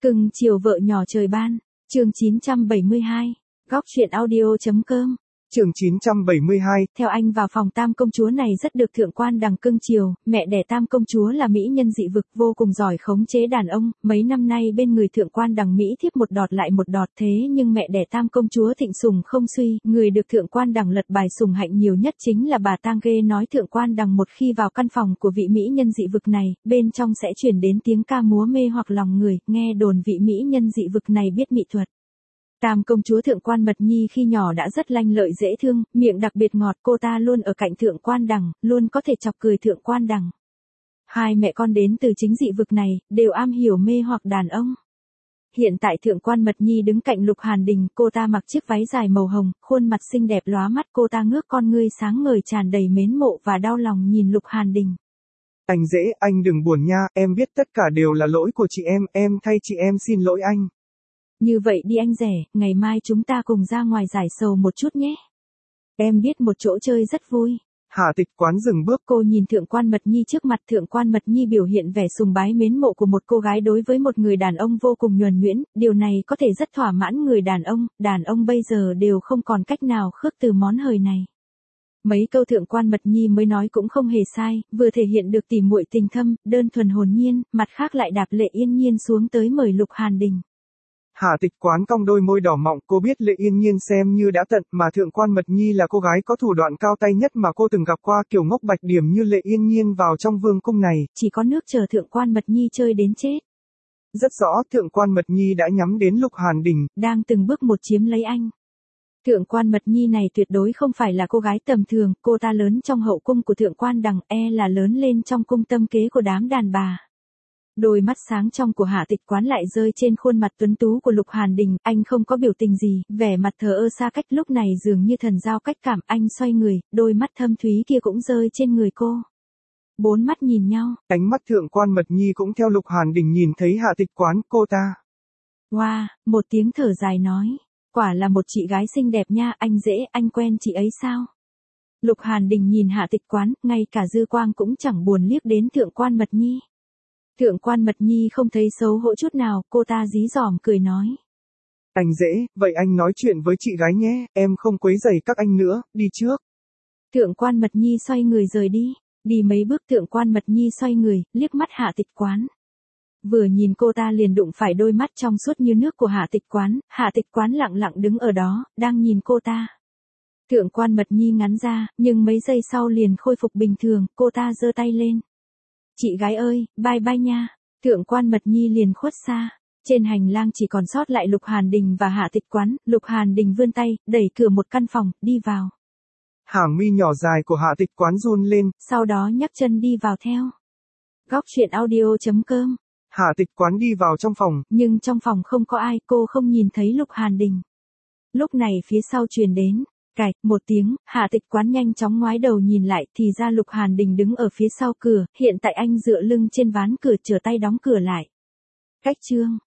Cưng chiều vợ nhỏ trời ban, chương 972, góc truyện audio.com. Chương 972. Theo anh vào phòng tam công chúa này rất được thượng quan đằng cưng chiều, mẹ đẻ tam công chúa là mỹ nhân dị vực vô cùng giỏi khống chế đàn ông, mấy năm nay bên người thượng quan đằng mỹ thiếp một đọt lại một đọt thế nhưng mẹ đẻ tam công chúa thịnh sủng không suy, người được thượng quan đằng lật bài sủng hạnh nhiều nhất chính là bà Tang Ghê nói thượng quan đằng một khi vào căn phòng của vị mỹ nhân dị vực này, bên trong sẽ truyền đến tiếng ca múa mê hoặc lòng người, nghe đồn vị mỹ nhân dị vực này biết mỹ thuật. Tam công chúa thượng quan Mật Nhi khi nhỏ đã rất lanh lợi dễ thương, miệng đặc biệt ngọt, cô ta luôn ở cạnh thượng quan đằng, luôn có thể chọc cười thượng quan đằng. Hai mẹ con đến từ chính dị vực này, đều am hiểu mê hoặc đàn ông. Hiện tại thượng quan Mật Nhi đứng cạnh Lục Hàn Đình, cô ta mặc chiếc váy dài màu hồng, khuôn mặt xinh đẹp lóa mắt, cô ta ngước con ngươi sáng ngời tràn đầy mến mộ và đau lòng nhìn Lục Hàn Đình. Anh dễ, anh đừng buồn nha, em biết tất cả đều là lỗi của chị em thay chị em xin lỗi anh. Như vậy đi anh rẻ, ngày mai chúng ta cùng ra ngoài giải sầu một chút nhé. Em biết một chỗ chơi rất vui. Hạ Tịch Quán dừng bước. Cô nhìn thượng quan Mật Nhi trước mặt, thượng quan Mật Nhi biểu hiện vẻ sùng bái mến mộ của một cô gái đối với một người đàn ông vô cùng nhuần nhuyễn, điều này có thể rất thỏa mãn người đàn ông bây giờ đều không còn cách nào khước từ món hời này. Mấy câu thượng quan Mật Nhi mới nói cũng không hề sai, vừa thể hiện được tỉ muội tình thâm, đơn thuần hồn nhiên, mặt khác lại đạp Lệ Yên Nhiên xuống tới mời Lục Hàn Đình. Hạ Tịch Quán cong đôi môi đỏ mọng, cô biết Lệ Yên Nhiên xem như đã tận, mà thượng quan Mật Nhi là cô gái có thủ đoạn cao tay nhất mà cô từng gặp qua, kiểu ngốc bạch điểm như Lệ Yên Nhiên vào trong vương cung này. Chỉ có nước chờ thượng quan Mật Nhi chơi đến chết. Rất rõ, thượng quan Mật Nhi đã nhắm đến Lục Hàn Đình, đang từng bước một chiếm lấy anh. Thượng quan Mật Nhi này tuyệt đối không phải là cô gái tầm thường, cô ta lớn trong hậu cung của thượng quan đằng, là lớn lên trong cung tâm kế của đám đàn bà. Đôi mắt sáng trong của Hạ Tịch Quán lại rơi trên khuôn mặt tuấn tú của Lục Hàn Đình, anh không có biểu tình gì, vẻ mặt thờ ơ xa cách lúc này dường như thần giao cách cảm, anh xoay người, đôi mắt thâm thúy kia cũng rơi trên người cô. Bốn mắt nhìn nhau. Ánh mắt thượng quan Mật Nhi cũng theo Lục Hàn Đình nhìn thấy Hạ Tịch Quán, cô ta. Wow, một tiếng thở dài nói, quả là một chị gái xinh đẹp nha, anh dễ, anh quen chị ấy sao? Lục Hàn Đình nhìn Hạ Tịch Quán, ngay cả dư quang cũng chẳng buồn liếc đến thượng quan Mật Nhi. Thượng quan Mật Nhi không thấy xấu hổ chút nào, cô ta dí dỏm cười nói. Anh dễ, vậy anh nói chuyện với chị gái nhé, em không quấy rầy các anh nữa, đi trước. Thượng quan Mật Nhi xoay người rời đi mấy bước thượng quan Mật Nhi xoay người, liếc mắt Hạ Tịch Quán. Vừa nhìn cô ta liền đụng phải đôi mắt trong suốt như nước của Hạ Tịch Quán lặng lặng đứng ở đó, đang nhìn cô ta. Thượng quan Mật Nhi ngắn ra, nhưng mấy giây sau liền khôi phục bình thường, cô ta giơ tay lên. Chị gái ơi, bye bye nha. Thượng quan Mật Nhi liền khuất xa. Trên hành lang chỉ còn sót lại Lục Hàn Đình và Hạ Tịch Quán. Lục Hàn Đình vươn tay, đẩy cửa một căn phòng, đi vào. Hàng mi nhỏ dài của Hạ Tịch Quán run lên. Sau đó nhấc chân đi vào theo. Góc truyện audio.com. Hạ Tịch Quán đi vào trong phòng. Nhưng trong phòng không có ai, cô không nhìn thấy Lục Hàn Đình. Lúc này phía sau truyền đến. Cạch, một tiếng, Hạ Tịch Quán nhanh chóng ngoái đầu nhìn lại, thì ra Lục Hàn Đình đứng ở phía sau cửa, hiện tại anh dựa lưng trên ván cửa chờ tay đóng cửa lại. Cách chương